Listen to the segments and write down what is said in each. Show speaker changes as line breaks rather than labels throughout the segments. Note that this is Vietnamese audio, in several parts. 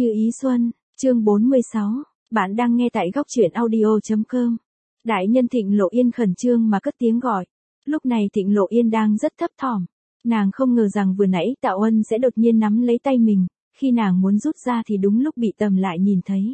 Như ý xuân, chương 46, bạn đang nghe tại góc truyện audio.com. Đại nhân Thịnh Lộ Yên khẩn trương mà cất tiếng gọi. Lúc này Thịnh Lộ Yên đang rất thấp thỏm. Nàng không ngờ rằng vừa nãy Tạo Ân sẽ đột nhiên nắm lấy tay mình, khi nàng muốn rút ra thì đúng lúc bị Tầm Lại nhìn thấy.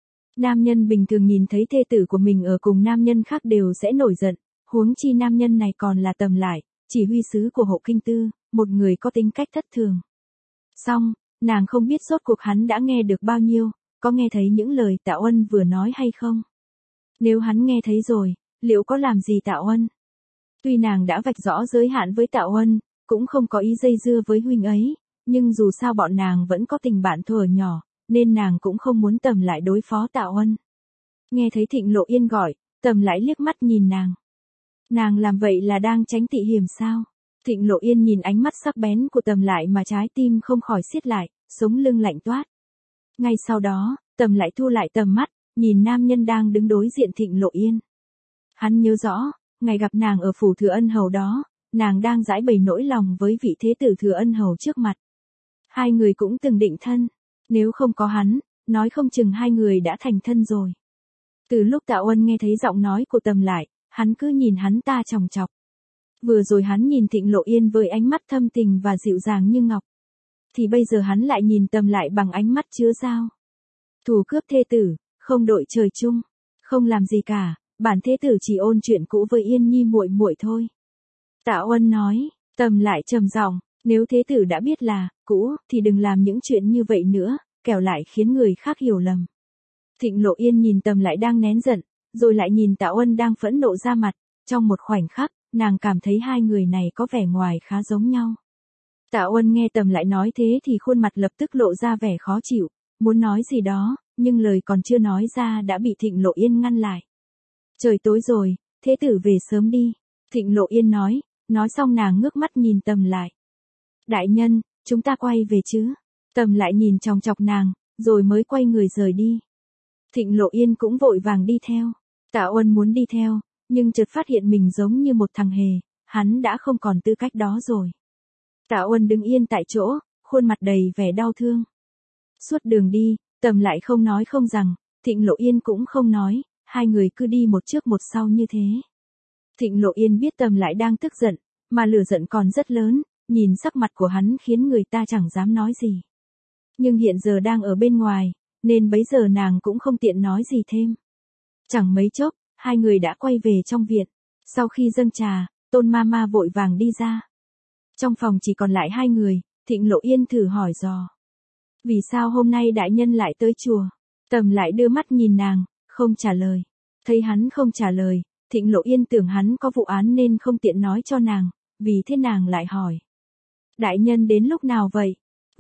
Nam nhân bình thường nhìn thấy thê tử của mình ở cùng nam nhân khác đều sẽ nổi giận, huống chi nam nhân này còn là Tầm Lại, chỉ huy sứ của Hộ Kinh Tư, một người có tính cách thất thường. Xong, nàng không biết rốt cuộc hắn đã nghe được bao nhiêu, có nghe thấy những lời Tạo Ân vừa nói hay không? Nếu hắn nghe thấy rồi, liệu có làm gì Tạo Ân? Tuy nàng đã vạch rõ giới hạn với Tạo Ân, cũng không có ý dây dưa với huynh ấy, nhưng dù sao bọn nàng vẫn có tình bạn thuở nhỏ, nên nàng cũng không muốn Tầm Lại đối phó Tạo Ân. Nghe thấy Thịnh Lộ Yên gọi, Tầm Lại liếc mắt nhìn nàng. Nàng làm vậy là đang tránh tị hiểm sao? Thịnh Lộ Yên nhìn ánh mắt sắc bén của Tầm Lại mà trái tim không khỏi siết lại, sống lưng lạnh toát. Ngay sau đó, Tầm Lại thu lại tầm mắt, nhìn nam nhân đang đứng đối diện Thịnh Lộ Yên. Hắn nhớ rõ, ngày gặp nàng ở phủ Thừa Ân Hầu đó, nàng đang giãi bày nỗi lòng với vị thế tử Thừa Ân Hầu trước mặt. Hai người cũng từng định thân, nếu không có hắn, nói không chừng hai người đã thành thân rồi. Từ lúc Tạo Ân nghe thấy giọng nói của Tầm Lại, hắn cứ nhìn hắn ta chòng chọc. Vừa rồi hắn nhìn Thịnh Lộ Yên với ánh mắt thâm tình và dịu dàng như ngọc. Thì bây giờ hắn lại nhìn Tầm Lại bằng ánh mắt chứa dao. Thù cướp thê tử, không đội trời chung, không làm gì cả, bản thế tử chỉ ôn chuyện cũ với Yên Nhi muội muội thôi. Tạo Ân nói, Tầm Lại trầm giọng, nếu thế tử đã biết là cũ thì đừng làm những chuyện như vậy nữa, kẻo lại khiến người khác hiểu lầm. Thịnh Lộ Yên nhìn Tầm Lại đang nén giận, rồi lại nhìn Tạo Ân đang phẫn nộ ra mặt, trong một khoảnh khắc, nàng cảm thấy hai người này có vẻ ngoài khá giống nhau. Tạo Ân nghe Tầm Lại nói thế thì khuôn mặt lập tức lộ ra vẻ khó chịu, muốn nói gì đó, nhưng lời còn chưa nói ra đã bị Thịnh Lộ Yên ngăn lại. Trời tối rồi, thế tử về sớm đi, Thịnh Lộ Yên nói xong nàng ngước mắt nhìn Tầm Lại. Đại nhân, chúng ta quay về chứ? Tầm Lại nhìn chòng chọc nàng, rồi mới quay người rời đi. Thịnh Lộ Yên cũng vội vàng đi theo. Tạo Ân muốn đi theo, nhưng chợt phát hiện mình giống như một thằng hề, hắn đã không còn tư cách đó rồi. Tạo Ân đứng yên tại chỗ, khuôn mặt đầy vẻ đau thương. Suốt đường đi, Tầm Lại không nói không rằng, Thịnh Lộ Yên cũng không nói, hai người cứ đi một trước một sau như thế. Thịnh Lộ Yên biết Tầm Lại đang tức giận, mà lửa giận còn rất lớn, nhìn sắc mặt của hắn khiến người ta chẳng dám nói gì. Nhưng hiện giờ đang ở bên ngoài, nên bấy giờ nàng cũng không tiện nói gì thêm. Chẳng mấy chốc, hai người đã quay về trong viện. Sau khi dâng trà, Tôn Mama vội vàng đi ra. Trong phòng chỉ còn lại hai người, Thịnh Lộ Yên thử hỏi dò. Vì sao hôm nay đại nhân lại tới chùa? Tầm Lại đưa mắt nhìn nàng, không trả lời. Thấy hắn không trả lời, Thịnh Lộ Yên tưởng hắn có vụ án nên không tiện nói cho nàng, vì thế nàng lại hỏi. Đại nhân đến lúc nào vậy?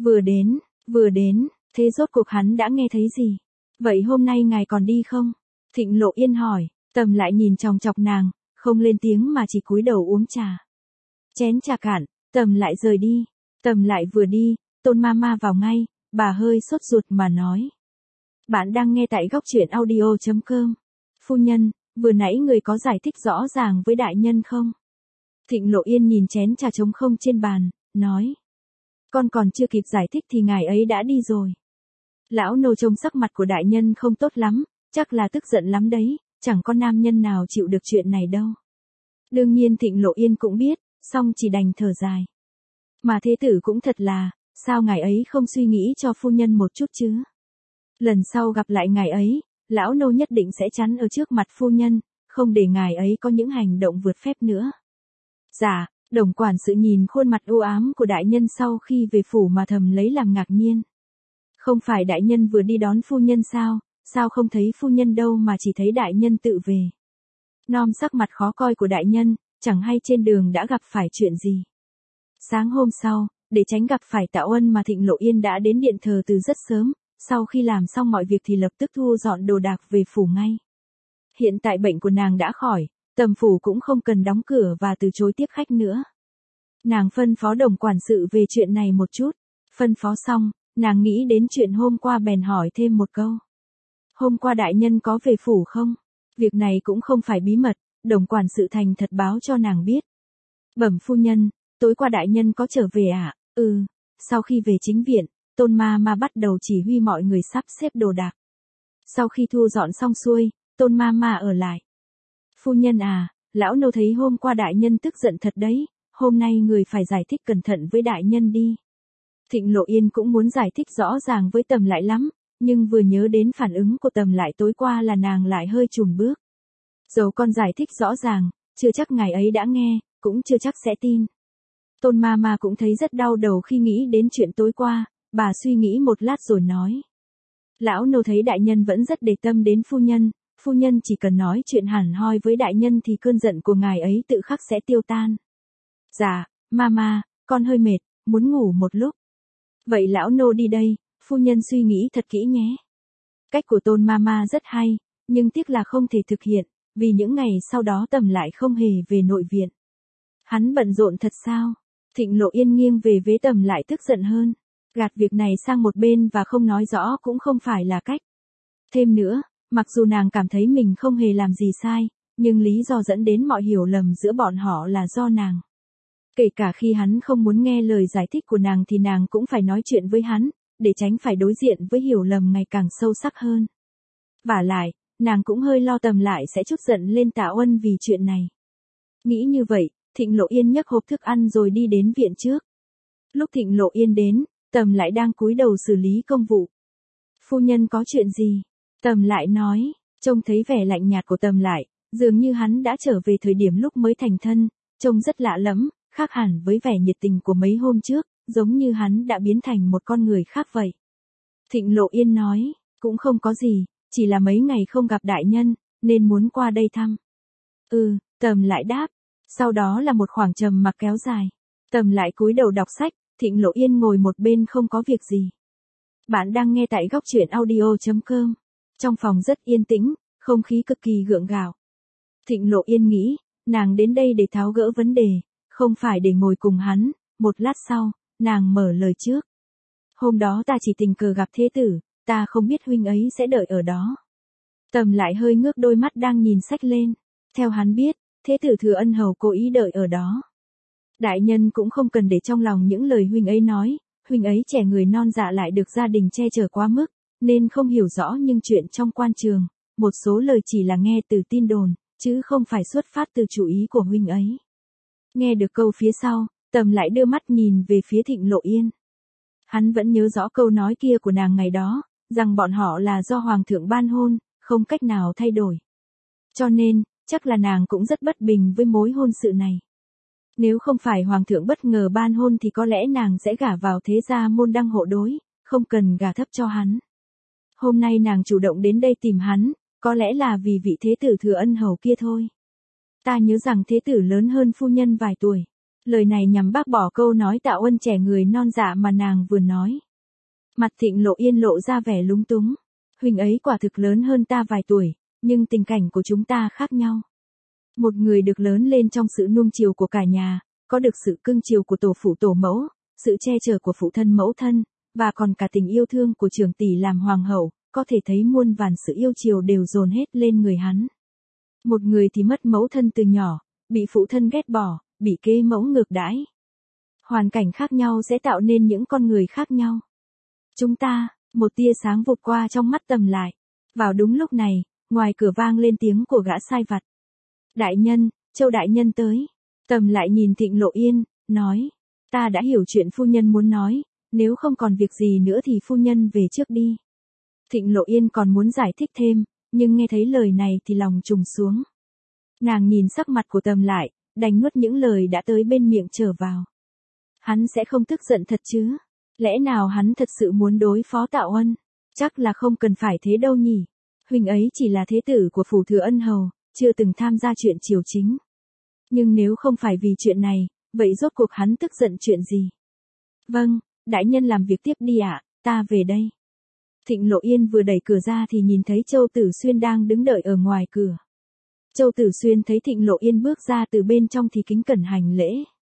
Vừa đến, thế rốt cuộc hắn đã nghe thấy gì? Vậy hôm nay ngài còn đi không? Thịnh Lộ Yên hỏi, Tầm Lại nhìn chòng chọc nàng, không lên tiếng mà chỉ cúi đầu uống trà. Chén trà cạn, Tầm Lại rời đi. Tầm Lại vừa đi, Tôn Mama vào ngay, bà hơi sốt ruột mà nói. Bạn đang nghe tại góc truyện audio.com. Phu nhân, vừa nãy người có giải thích rõ ràng với đại nhân không? Thịnh Lộ Yên nhìn chén trà trống không trên bàn, nói. Con còn chưa kịp giải thích thì ngài ấy đã đi rồi. Lão nô trông sắc mặt của đại nhân không tốt lắm, chắc là tức giận lắm đấy, chẳng có nam nhân nào chịu được chuyện này đâu. Đương nhiên Thịnh Lộ Yên cũng biết, song chỉ đành thở dài. Mà thế tử cũng thật là, sao ngài ấy không suy nghĩ cho phu nhân một chút chứ? Lần sau gặp lại ngài ấy, lão nô nhất định sẽ chắn ở trước mặt phu nhân, không để ngài ấy có những hành động vượt phép nữa. Dạ, Đồng quản sự nhìn khuôn mặt u ám của đại nhân sau khi về phủ mà thầm lấy làm ngạc nhiên. Không phải đại nhân vừa đi đón phu nhân sao không thấy phu nhân đâu mà chỉ thấy đại nhân tự về. Nom sắc mặt khó coi của đại nhân, chẳng hay trên đường đã gặp phải chuyện gì. Sáng hôm sau, để tránh gặp phải Tạo Ân mà Thịnh Lộ Yên đã đến điện thờ từ rất sớm, sau khi làm xong mọi việc thì lập tức thu dọn đồ đạc về phủ ngay. Hiện tại bệnh của nàng đã khỏi, Tầm phủ cũng không cần đóng cửa và từ chối tiếp khách nữa. Nàng phân phó Đồng quản sự về chuyện này một chút. Phân phó xong, nàng nghĩ đến chuyện hôm qua bèn hỏi thêm một câu. Hôm qua đại nhân có về phủ không? Việc này cũng không phải bí mật, Đồng quản sự thành thật báo cho nàng biết. Bẩm phu nhân, tối qua đại nhân có trở về ạ? Sau khi về chính viện, Tôn ma bắt đầu chỉ huy mọi người sắp xếp đồ đạc. Sau khi thu dọn xong xuôi, Tôn ma ở lại. Phu nhân à, lão nô thấy hôm qua đại nhân tức giận thật đấy, hôm nay người phải giải thích cẩn thận với đại nhân đi. Thịnh Lộ Yên cũng muốn giải thích rõ ràng với Tầm Lại lắm, nhưng vừa nhớ đến phản ứng của Tầm Lại tối qua là nàng lại hơi chùn bước. Dẫu con giải thích rõ ràng, chưa chắc ngài ấy đã nghe, cũng chưa chắc sẽ tin. Tôn ma cũng thấy rất đau đầu khi nghĩ đến chuyện tối qua, bà suy nghĩ một lát rồi nói. Lão nô thấy đại nhân vẫn rất để tâm đến phu nhân chỉ cần nói chuyện hẳn hoi với đại nhân thì cơn giận của ngài ấy tự khắc sẽ tiêu tan. Dạ, mama, con hơi mệt, muốn ngủ một lúc. Vậy lão nô đi đây, phu nhân suy nghĩ thật kỹ nhé. Cách của Tôn mama rất hay, nhưng tiếc là không thể thực hiện, vì những ngày sau đó Tầm Lại không hề về nội viện. Hắn bận rộn thật sao? Thịnh Lộ Yên nghiêng về vế Tầm Lại tức giận hơn. Gạt việc này sang một bên và không nói rõ cũng không phải là cách. Thêm nữa, mặc dù nàng cảm thấy mình không hề làm gì sai, nhưng lý do dẫn đến mọi hiểu lầm giữa bọn họ là do nàng. Kể cả khi hắn không muốn nghe lời giải thích của nàng thì nàng cũng phải nói chuyện với hắn, để tránh phải đối diện với hiểu lầm ngày càng sâu sắc hơn. Vả lại, nàng cũng hơi lo Tầm Lại sẽ trút giận lên Tạ Uân vì chuyện này. Nghĩ như vậy, Thịnh Lộ Yên nhấc hộp thức ăn rồi đi đến viện trước. Lúc Thịnh Lộ Yên đến, Tầm Lại đang cúi đầu xử lý công vụ. Phu nhân có chuyện gì? Tầm Lại nói, trông thấy vẻ lạnh nhạt của Tầm Lại, dường như hắn đã trở về thời điểm lúc mới thành thân, trông rất lạ lẫm, khác hẳn với vẻ nhiệt tình của mấy hôm trước, giống như hắn đã biến thành một con người khác vậy. Thịnh Lộ Yên nói, cũng không có gì, chỉ là mấy ngày không gặp đại nhân, nên muốn qua đây thăm. Tầm Lại đáp, sau đó là một khoảng trầm mặc kéo dài. Tầm Lại cúi đầu đọc sách, Thịnh Lộ Yên ngồi một bên không có việc gì. Bạn đang nghe tại góc truyện audio.com. Trong phòng rất yên tĩnh, không khí cực kỳ gượng gạo. Thịnh Lộ Yên nghĩ, nàng đến đây để tháo gỡ vấn đề, không phải để ngồi cùng hắn. Một lát sau, nàng mở lời trước. Hôm đó ta chỉ tình cờ gặp thế tử, ta không biết huynh ấy sẽ đợi ở đó. Tầm Lại hơi ngước đôi mắt đang nhìn sách lên. Theo hắn biết, thế tử Thừa Ân Hầu cố ý đợi ở đó. Đại nhân cũng không cần để trong lòng những lời huynh ấy nói, huynh ấy trẻ người non dạ lại được gia đình che chở quá mức, nên không hiểu rõ những chuyện trong quan trường, một số lời chỉ là nghe từ tin đồn, chứ không phải xuất phát từ chủ ý của huynh ấy. Nghe được câu phía sau, Tầm Lại đưa mắt nhìn về phía Thịnh Lộ Yên. Hắn vẫn nhớ rõ câu nói kia của nàng ngày đó, rằng bọn họ là do Hoàng thượng ban hôn, không cách nào thay đổi. Cho nên, chắc là nàng cũng rất bất bình với mối hôn sự này. Nếu không phải Hoàng thượng bất ngờ ban hôn thì có lẽ nàng sẽ gả vào thế gia môn đăng hộ đối, không cần gả thấp cho hắn. Hôm nay nàng chủ động đến đây tìm hắn, có lẽ là vì vị thế tử Thừa Ân Hầu kia thôi. Ta nhớ rằng thế tử lớn hơn phu nhân vài tuổi. Lời này nhằm bác bỏ câu nói Tạ Uân trẻ người non dạ mà nàng vừa nói. Mặt Thịnh Lộ Yên lộ ra vẻ lúng túng. Huynh ấy quả thực lớn hơn ta vài tuổi, nhưng tình cảnh của chúng ta khác nhau. Một người được lớn lên trong sự nuông chiều của cả nhà, có được sự cưng chiều của tổ phụ tổ mẫu, sự che chở của phụ thân mẫu thân, và còn cả tình yêu thương của trưởng tỷ làm hoàng hậu, có thể thấy muôn vàn sự yêu chiều đều dồn hết lên người hắn. Một người thì mất mẫu thân từ nhỏ, bị phụ thân ghét bỏ, bị kế mẫu ngược đãi. Hoàn cảnh khác nhau sẽ tạo nên những con người khác nhau. Chúng ta, một tia sáng vụt qua trong mắt Tầm Lại. Vào đúng lúc này, ngoài cửa vang lên tiếng của gã sai vặt. Đại nhân, Châu đại nhân tới. Tầm Lại nhìn Thịnh Lộ Yên, nói. Ta đã hiểu chuyện phu nhân muốn nói, nếu không còn việc gì nữa thì phu nhân về trước đi. Thịnh Lộ Yên còn muốn giải thích thêm, nhưng nghe thấy lời này thì lòng trùng xuống. Nàng nhìn sắc mặt của Tầm Lại, đành nuốt những lời đã tới bên miệng trở vào. Hắn sẽ không tức giận thật chứ? Lẽ nào hắn thật sự muốn đối phó Tạ Uân? Chắc là không cần phải thế đâu nhỉ. Huynh ấy chỉ là thế tử của phủ Thừa Ân Hầu, chưa từng tham gia chuyện triều chính. Nhưng nếu không phải vì chuyện này, vậy rốt cuộc hắn tức giận chuyện gì? Vâng, đại nhân làm việc tiếp đi ạ, ta về đây. Thịnh Lộ Yên vừa đẩy cửa ra thì nhìn thấy Châu Tử Xuyên đang đứng đợi ở ngoài cửa. Châu Tử Xuyên thấy Thịnh Lộ Yên bước ra từ bên trong thì kính cẩn hành lễ.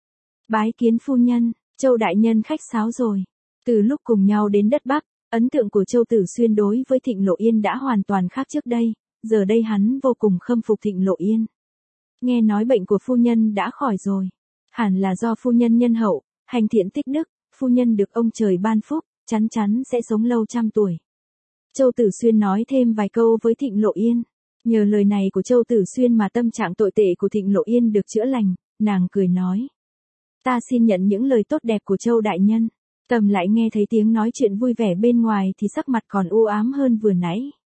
Bái kiến phu nhân, Châu đại nhân khách sáo rồi. Từ lúc cùng nhau đến đất Bắc, ấn tượng của Châu Tử Xuyên đối với Thịnh Lộ Yên đã hoàn toàn khác trước đây, giờ đây hắn vô cùng khâm phục Thịnh Lộ Yên. Nghe nói bệnh của phu nhân đã khỏi rồi. Hẳn là do phu nhân nhân hậu, hành thiện tích đức, phu nhân được ông trời ban phúc, chắn chắn sẽ sống lâu trăm tuổi. Châu Tử Xuyên nói thêm vài câu với Thịnh Lộ Yên. Nhờ lời này của Châu Tử Xuyên mà tâm trạng tồi tệ của Thịnh Lộ Yên được chữa lành, nàng cười nói. Ta xin nhận những lời tốt đẹp của Châu đại nhân. Tầm lại nghe thấy tiếng nói chuyện vui vẻ bên ngoài thì sắc mặt còn u ám hơn vừa nãy.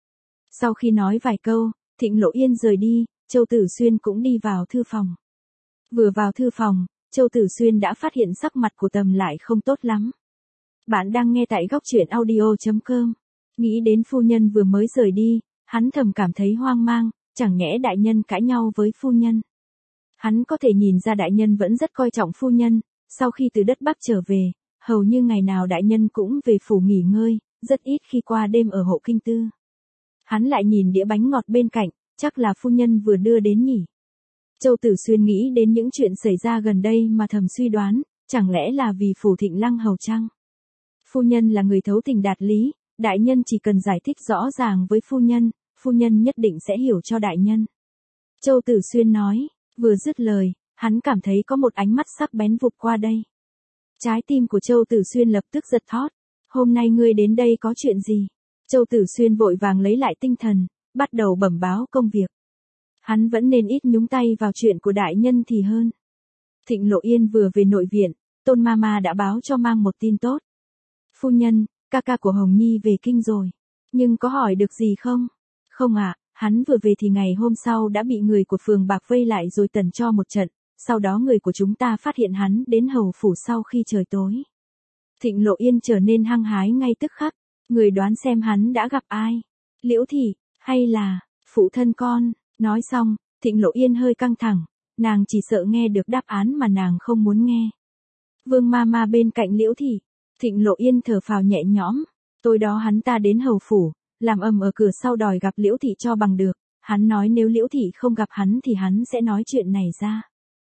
Sau khi nói vài câu, Thịnh Lộ Yên rời đi, Châu Tử Xuyên cũng đi vào thư phòng. Vừa vào thư phòng, Châu Tử Xuyên đã phát hiện sắc mặt của Tầm lại không tốt lắm. Bạn đang nghe tại góc truyện audio.com. Nghĩ đến phu nhân vừa mới rời đi, hắn thầm cảm thấy hoang mang, chẳng nhẽ đại nhân cãi nhau với phu nhân. Hắn có thể nhìn ra đại nhân vẫn rất coi trọng phu nhân, sau khi từ đất Bắc trở về, hầu như ngày nào đại nhân cũng về phủ nghỉ ngơi, rất ít khi qua đêm ở hộ kinh tư. Hắn lại nhìn đĩa bánh ngọt bên cạnh, chắc là phu nhân vừa đưa đến nhỉ. Châu Tử Xuyên nghĩ đến những chuyện xảy ra gần đây mà thầm suy đoán, chẳng lẽ là vì phủ Thịnh Lăng hầu chăng? Phu nhân là người thấu tình đạt lý, đại nhân chỉ cần giải thích rõ ràng với phu nhân nhất định sẽ hiểu cho đại nhân. Châu Tử Xuyên nói, vừa dứt lời, hắn cảm thấy có một ánh mắt sắc bén vụt qua đây. Trái tim của Châu Tử Xuyên lập tức giật thót. Hôm nay ngươi đến đây có chuyện gì? Châu Tử Xuyên vội vàng lấy lại tinh thần, bắt đầu bẩm báo công việc. Hắn vẫn nên ít nhúng tay vào chuyện của đại nhân thì hơn. Thịnh Lộ Yên vừa về nội viện, Tôn Mama đã báo cho mang một tin tốt. Phu nhân, ca ca của Hồng Nhi về kinh rồi. Nhưng có hỏi được gì không? Không ạ, hắn vừa về thì ngày hôm sau đã bị người của phường Bạc vây lại rồi tần cho một trận. Sau đó người của chúng ta phát hiện hắn đến hầu phủ sau khi trời tối. Thịnh Lộ Yên trở nên hăng hái ngay tức khắc. Người đoán xem hắn đã gặp ai? Liễu Thị, hay là phụ thân con? Nói xong, Thịnh Lộ Yên hơi căng thẳng. Nàng chỉ sợ nghe được đáp án mà nàng không muốn nghe. Vương Mama bên cạnh Liễu Thị. Thịnh Lộ Yên thở phào nhẹ nhõm. Tối đó hắn ta đến hầu phủ, làm ầm ở cửa sau đòi gặp Liễu Thị cho bằng được. Hắn nói nếu Liễu Thị không gặp hắn thì hắn sẽ nói chuyện này ra.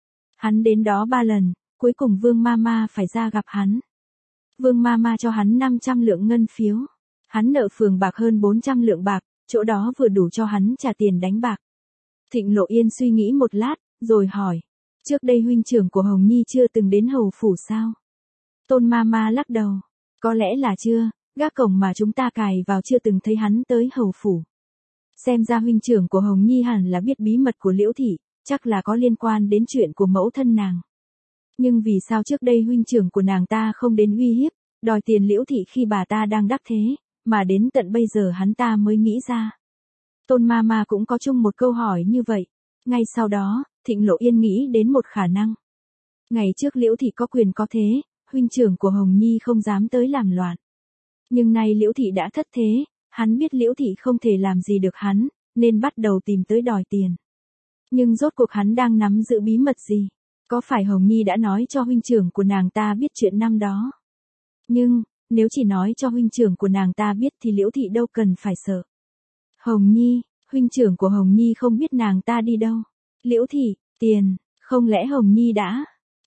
Hắn đến đó 3 lần, cuối cùng Vương Mama phải ra gặp hắn. Vương Mama cho hắn 500 lượng ngân phiếu. Hắn nợ phường Bạc hơn 400 lượng bạc, chỗ đó vừa đủ cho hắn trả tiền đánh bạc. Thịnh Lộ Yên suy nghĩ một lát, rồi hỏi. Trước đây huynh trưởng của Hồng Nhi chưa từng đến hầu phủ sao? Tôn Mama lắc đầu. Có lẽ là chưa, gác cổng mà chúng ta cài vào chưa từng thấy hắn tới hầu phủ. Xem ra huynh trưởng của Hồng Nhi hẳn là biết bí mật của Liễu Thị, chắc là có liên quan đến chuyện của mẫu thân nàng. Nhưng vì sao trước đây huynh trưởng của nàng ta không đến uy hiếp, đòi tiền Liễu Thị khi bà ta đang đắc thế, mà đến tận bây giờ hắn ta mới nghĩ ra. Tôn Mama cũng có chung một câu hỏi như vậy. Ngay sau đó, Thịnh Lộ Yên nghĩ đến một khả năng. Ngày trước Liễu Thị có quyền có thế, huynh trưởng của Hồng Nhi không dám tới làm loạn. Nhưng nay Liễu Thị đã thất thế, hắn biết Liễu Thị không thể làm gì được hắn, nên bắt đầu tìm tới đòi tiền. Nhưng rốt cuộc hắn đang nắm giữ bí mật gì? Có phải Hồng Nhi đã nói cho huynh trưởng của nàng ta biết chuyện năm đó? Nhưng, nếu chỉ nói cho huynh trưởng của nàng ta biết thì Liễu Thị đâu cần phải sợ. Hồng Nhi, huynh trưởng của Hồng Nhi không biết nàng ta đi đâu. Liễu Thị, tiền, không lẽ Hồng Nhi đã?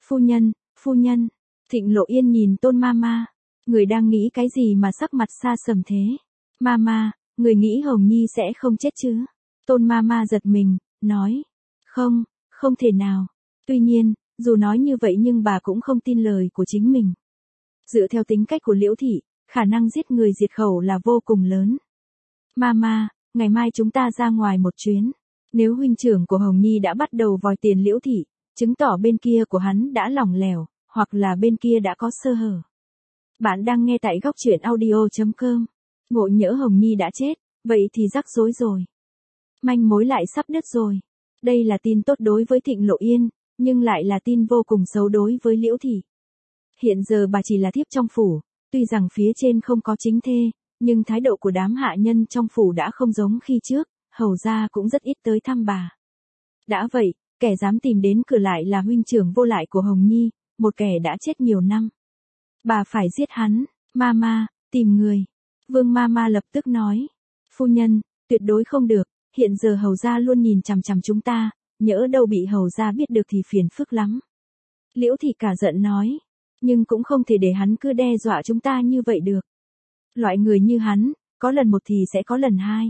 Phu nhân, Thịnh Lộ Yên nhìn Tôn Mama. Người đang nghĩ cái gì mà sắc mặt xa sầm thế? Mama, người nghĩ Hồng Nhi sẽ không chết chứ? Tôn Mama giật mình, nói. Không thể nào. Tuy nhiên, dù nói như vậy nhưng bà cũng không tin lời của chính mình. Dựa theo tính cách của Liễu Thị, khả năng giết người diệt khẩu là vô cùng lớn. Mama, ngày mai chúng ta ra ngoài một chuyến. Nếu huynh trưởng của Hồng Nhi đã bắt đầu vòi tiền Liễu Thị, chứng tỏ bên kia của hắn đã lỏng lẻo, hoặc là bên kia đã có sơ hở. Bạn đang nghe tại góc truyện audio.com. Ngộ nhỡ Hồng Nhi đã chết, vậy thì rắc rối rồi. Manh mối lại sắp đứt rồi. Đây là tin tốt đối với Thịnh Lộ Yên, nhưng lại là tin vô cùng xấu đối với Liễu Thị. Hiện giờ bà chỉ là thiếp trong phủ, tuy rằng phía trên không có chính thê, nhưng thái độ của đám hạ nhân trong phủ đã không giống khi trước, hầu ra cũng rất ít tới thăm bà. Đã vậy, kẻ dám tìm đến cửa lại là huynh trưởng vô lại của Hồng Nhi, một kẻ đã chết nhiều năm. Bà phải giết hắn. Mama, tìm người. Vương Mama lập tức nói. Phu nhân, tuyệt đối không được, hiện giờ hầu gia luôn nhìn chằm chằm chúng ta, nhỡ đâu bị hầu gia biết được thì phiền phức lắm. Liễu Thị cả giận nói. Nhưng cũng không thể để hắn cứ đe dọa chúng ta như vậy được. Loại người như hắn, có lần một thì sẽ có lần hai.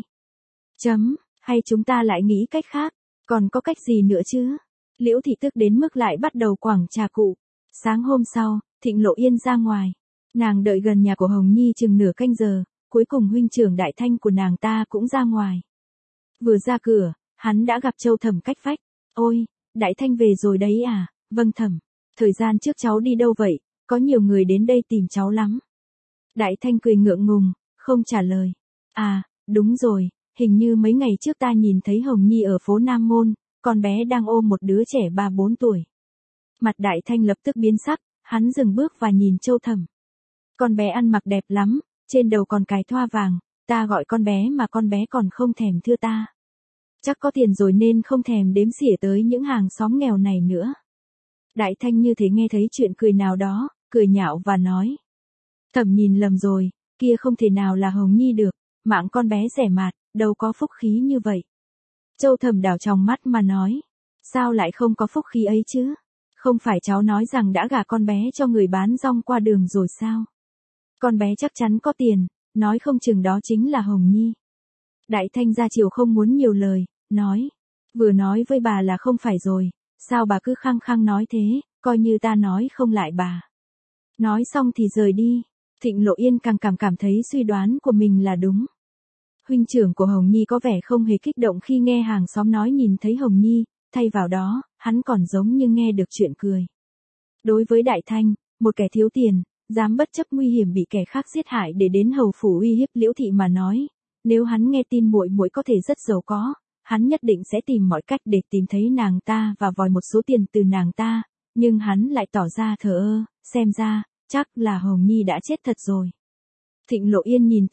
Hay chúng ta lại nghĩ cách khác, còn có cách gì nữa chứ? Liễu Thị tức đến mức lại bắt đầu quảng trà cụ. Sáng hôm sau, Thịnh Lộ Yên ra ngoài. Nàng đợi gần nhà của Hồng Nhi chừng nửa canh giờ, cuối cùng huynh trưởng Đại Thanh của nàng ta cũng ra ngoài. Vừa ra cửa, hắn đã gặp Châu Thẩm cách vách. Ôi, Đại Thanh về rồi đấy à? Vâng thẩm. Thời gian trước cháu đi đâu vậy? Có nhiều người đến đây tìm cháu lắm. Đại Thanh cười ngượng ngùng, không trả lời. À, đúng rồi, hình như mấy ngày trước ta nhìn thấy Hồng Nhi ở phố Nam Môn, con bé đang ôm một đứa trẻ 3-4 tuổi. Mặt Đại Thanh lập tức biến sắc, hắn dừng bước và nhìn Châu Thẩm. Con bé ăn mặc đẹp lắm, trên đầu còn cài thoa vàng, ta gọi con bé mà con bé còn không thèm thưa ta. Chắc có tiền rồi nên không thèm đếm xỉa tới những hàng xóm nghèo này nữa. Đại Thanh như thế nghe thấy chuyện cười nào đó, cười nhạo và nói. Thẩm nhìn lầm rồi, kia không thể nào là Hồng Nhi được, mạng con bé rẻ mạt, đâu có phúc khí như vậy. Châu Thẩm đảo tròng mắt mà nói. Sao lại không có phúc khí ấy chứ? Không phải cháu nói rằng đã gả con bé cho người bán rong qua đường rồi sao? Con bé chắc chắn có tiền, nói không chừng đó chính là Hồng Nhi. Đại Thanh ra chiều không muốn nhiều lời, nói. Vừa nói với bà là không phải rồi, sao bà cứ khăng khăng nói thế, coi như ta nói không lại bà. Nói xong thì rời đi, Thịnh Lộ Yên càng cảm thấy suy đoán của mình là đúng. Huynh trưởng của Hồng Nhi có vẻ không hề kích động khi nghe hàng xóm nói nhìn thấy Hồng Nhi, thay vào đó, hắn còn giống như nghe được chuyện cười. Đối với Đại Thanh, một kẻ thiếu tiền, dám bất chấp nguy hiểm bị kẻ khác giết hại để đến hầu phủ uy hiếp Liễu thị mà nói, nếu hắn nghe tin muội muội có thể rất giàu có, hắn nhất định sẽ tìm mọi cách để tìm thấy nàng ta và vòi một số tiền từ nàng ta, nhưng hắn lại tỏ ra thờ ơ, xem ra, chắc là Hồng Nhi đã chết thật rồi. Thịnh Lộ Yên nhìn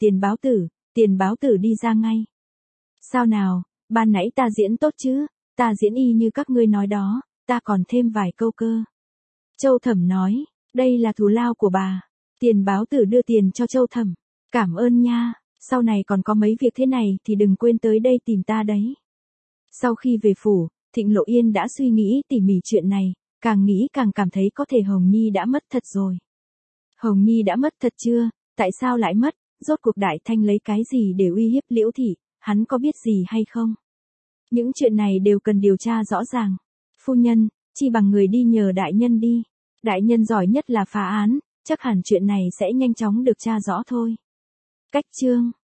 Tiền Báo Tử đi ra ngay. Sao nào, ban nãy ta diễn tốt chứ, ta diễn y như các ngươi nói đó, ta còn thêm vài câu cơ. Châu Thẩm nói, đây là thù lao của bà. Tiền Báo Tử đưa tiền cho Châu Thẩm. Cảm ơn nha, sau này còn có mấy việc thế này thì đừng quên tới đây tìm ta đấy. Sau khi về phủ, Thịnh Lộ Yên đã suy nghĩ tỉ mỉ chuyện này, càng nghĩ càng cảm thấy có thể Hồng Nhi đã mất thật rồi. Hồng Nhi đã mất thật chưa, tại sao lại mất, rốt cuộc Đại Thanh lấy cái gì để uy hiếp Liễu thị, hắn có biết gì hay không? Những chuyện này đều cần điều tra rõ ràng. Phu nhân, chi bằng người đi nhờ đại nhân đi. Đại nhân giỏi nhất là phá án, chắc hẳn chuyện này sẽ nhanh chóng được tra rõ thôi. Cách chương